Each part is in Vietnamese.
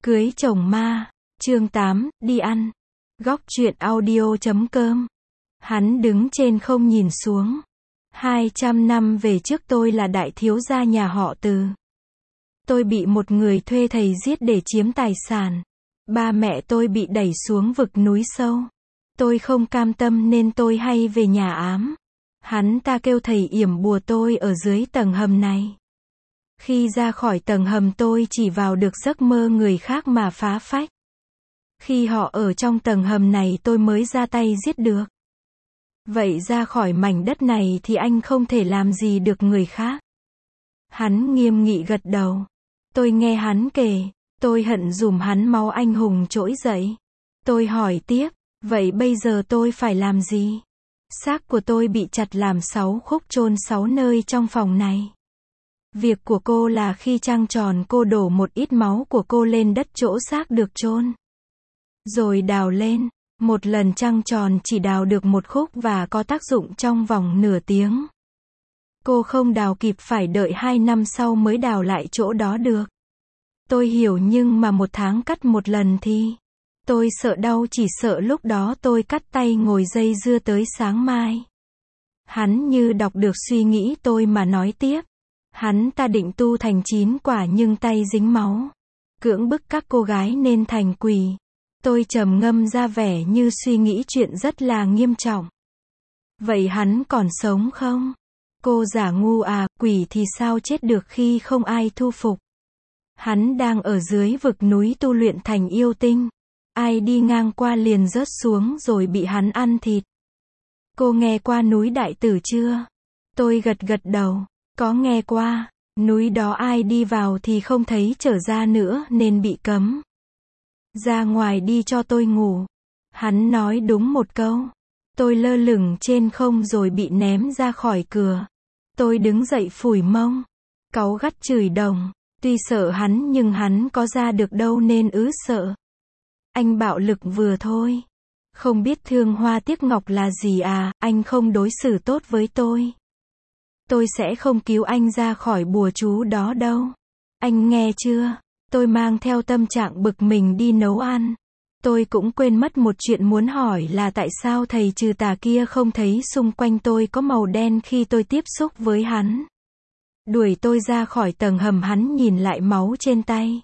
Cưới chồng ma, chương 8, đi ăn. Góc truyện audio.com. Hắn đứng trên không nhìn xuống. 200 năm về trước tôi là đại thiếu gia nhà họ Từ. Tôi bị một người thuê thầy giết để chiếm tài sản. Ba mẹ tôi bị đẩy xuống vực núi sâu. Tôi không cam tâm nên tôi hay về nhà ám. Hắn ta kêu thầy yểm bùa tôi ở dưới tầng hầm này. Khi ra khỏi tầng hầm tôi chỉ vào được giấc mơ người khác mà phá phách. Khi họ ở trong tầng hầm này tôi mới ra tay giết được. Vậy ra khỏi mảnh đất này thì anh không thể làm gì được người khác. Hắn nghiêm nghị gật đầu. Tôi nghe hắn kể, tôi hận dùm hắn máu anh hùng trỗi dậy. Tôi hỏi tiếp, vậy bây giờ tôi phải làm gì? Xác của tôi bị chặt làm 6 khúc chôn 6 nơi trong phòng này. Việc của cô là khi trăng tròn cô đổ một ít máu của cô lên đất chỗ xác được chôn. Rồi đào lên. Một lần trăng tròn chỉ đào được một khúc và có tác dụng trong vòng nửa tiếng. Cô không đào kịp phải đợi 2 năm sau mới đào lại chỗ đó được. Tôi hiểu nhưng mà 1 tháng cắt một lần thì... Tôi sợ đau chỉ sợ lúc đó tôi cắt tay ngồi dây dưa tới sáng mai. Hắn như đọc được suy nghĩ tôi mà nói tiếp. Hắn ta định tu thành 9 quả nhưng tay dính máu. Cưỡng bức các cô gái nên thành quỷ. Tôi trầm ngâm ra vẻ như suy nghĩ chuyện rất là nghiêm trọng. Vậy hắn còn sống không? Cô giả ngu à, quỷ thì sao chết được khi không ai thu phục? Hắn đang ở dưới vực núi tu luyện thành yêu tinh. Ai đi ngang qua liền rớt xuống rồi bị hắn ăn thịt. Cô nghe qua núi Đại Tử chưa? Tôi gật gật đầu. Có nghe qua. Núi đó ai đi vào thì không thấy trở ra nữa nên bị cấm. Ra ngoài đi cho tôi ngủ. Hắn nói đúng một câu. Tôi lơ lửng trên không rồi bị ném ra khỏi cửa. Tôi đứng dậy phủi mông. Cáu gắt chửi đồng. Tuy sợ hắn nhưng hắn có ra được đâu nên sợ. Anh bạo lực vừa thôi. Không biết thương hoa tiếc ngọc là gì à, anh không đối xử tốt với tôi. Tôi sẽ không cứu anh ra khỏi bùa chú đó đâu. Anh nghe chưa? Tôi mang theo tâm trạng bực mình đi nấu ăn. Tôi cũng quên mất một chuyện muốn hỏi là tại sao thầy trừ tà kia không thấy xung quanh tôi có màu đen khi tôi tiếp xúc với hắn. Đuổi tôi ra khỏi tầng hầm hắn nhìn lại máu trên tay.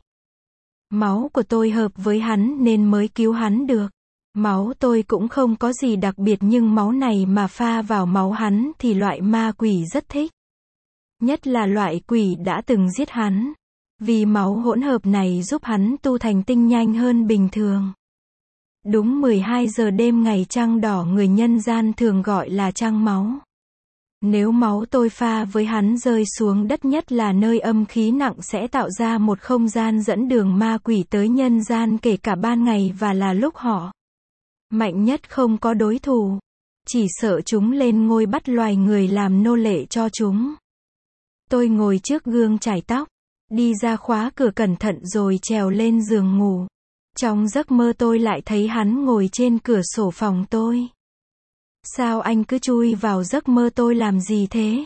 Máu của tôi hợp với hắn nên mới cứu hắn được. Máu tôi cũng không có gì đặc biệt nhưng máu này mà pha vào máu hắn thì loại ma quỷ rất thích. Nhất là loại quỷ đã từng giết hắn. Vì máu hỗn hợp này giúp hắn tu thành tinh nhanh hơn bình thường. Đúng 12 giờ đêm ngày trăng đỏ người nhân gian thường gọi là trăng máu. Nếu máu tôi pha với hắn rơi xuống đất nhất là nơi âm khí nặng sẽ tạo ra một không gian dẫn đường ma quỷ tới nhân gian kể cả ban ngày và là lúc họ mạnh nhất không có đối thủ. Chỉ sợ chúng lên ngôi bắt loài người làm nô lệ cho chúng. Tôi ngồi trước gương chải tóc. Đi ra khóa cửa cẩn thận rồi trèo lên giường ngủ. Trong giấc mơ tôi lại thấy hắn ngồi trên cửa sổ phòng tôi. Sao anh cứ chui vào giấc mơ tôi làm gì thế?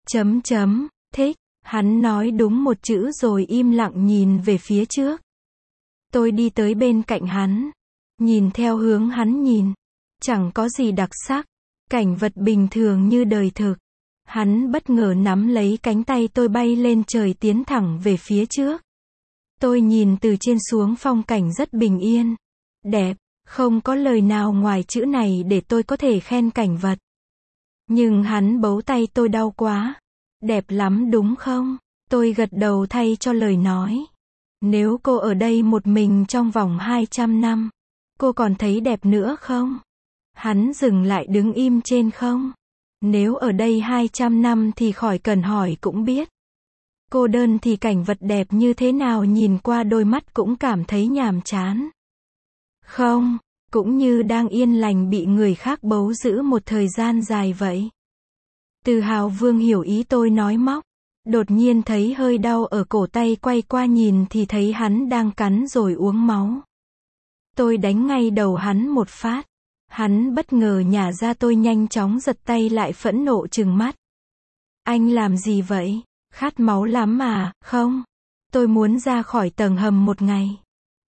Thích. Hắn nói đúng một chữ rồi im lặng nhìn về phía trước. Tôi đi tới bên cạnh hắn. Nhìn theo hướng hắn nhìn. Chẳng có gì đặc sắc. Cảnh vật bình thường như đời thực. Hắn bất ngờ nắm lấy cánh tay tôi bay lên trời tiến thẳng về phía trước. Tôi nhìn từ trên xuống phong cảnh rất bình yên. Đẹp, không có lời nào ngoài chữ này để tôi có thể khen cảnh vật. Nhưng hắn bấu tay tôi đau quá. Đẹp lắm đúng không? Tôi gật đầu thay cho lời nói. Nếu cô ở đây một mình trong vòng 200 năm, cô còn thấy đẹp nữa không? Hắn dừng lại đứng im trên không. Nếu ở đây 200 năm thì khỏi cần hỏi cũng biết. Cô đơn thì cảnh vật đẹp như thế nào nhìn qua đôi mắt cũng cảm thấy nhàm chán. Không, cũng như đang yên lành bị người khác bấu giữ một thời gian dài vậy. Từ Hào Vương hiểu ý tôi nói móc. Đột nhiên thấy hơi đau ở cổ tay quay qua nhìn thì thấy hắn đang cắn rồi uống máu. Tôi đánh ngay đầu hắn một phát. Hắn bất ngờ nhả ra tôi nhanh chóng giật tay lại phẫn nộ trừng mắt. Anh làm gì vậy? Khát máu lắm à? Không. Tôi muốn ra khỏi tầng hầm một ngày.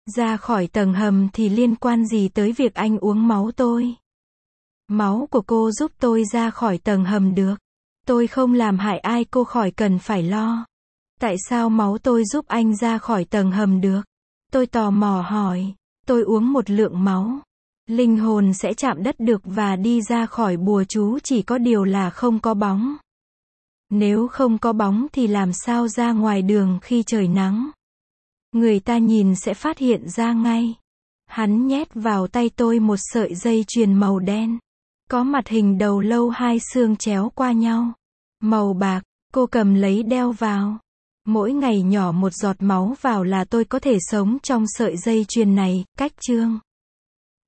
Ra khỏi tầng hầm thì liên quan gì tới việc anh uống máu tôi? Máu của cô giúp tôi ra khỏi tầng hầm được. Tôi không làm hại ai, cô khỏi cần phải lo. Tại sao máu tôi giúp anh ra khỏi tầng hầm được? Tôi tò mò hỏi. Tôi uống một lượng máu. Linh hồn sẽ chạm đất được và đi ra khỏi bùa chú, chỉ có điều là không có bóng. Nếu không có bóng thì làm sao ra ngoài đường khi trời nắng? Người ta nhìn sẽ phát hiện ra ngay. Hắn nhét vào tay tôi một sợi dây chuyền màu đen. Có mặt hình đầu lâu, hai xương chéo qua nhau. Màu bạc, cô cầm lấy đeo vào. Mỗi ngày nhỏ một giọt máu vào là tôi có thể sống trong sợi dây chuyền này. Cách chương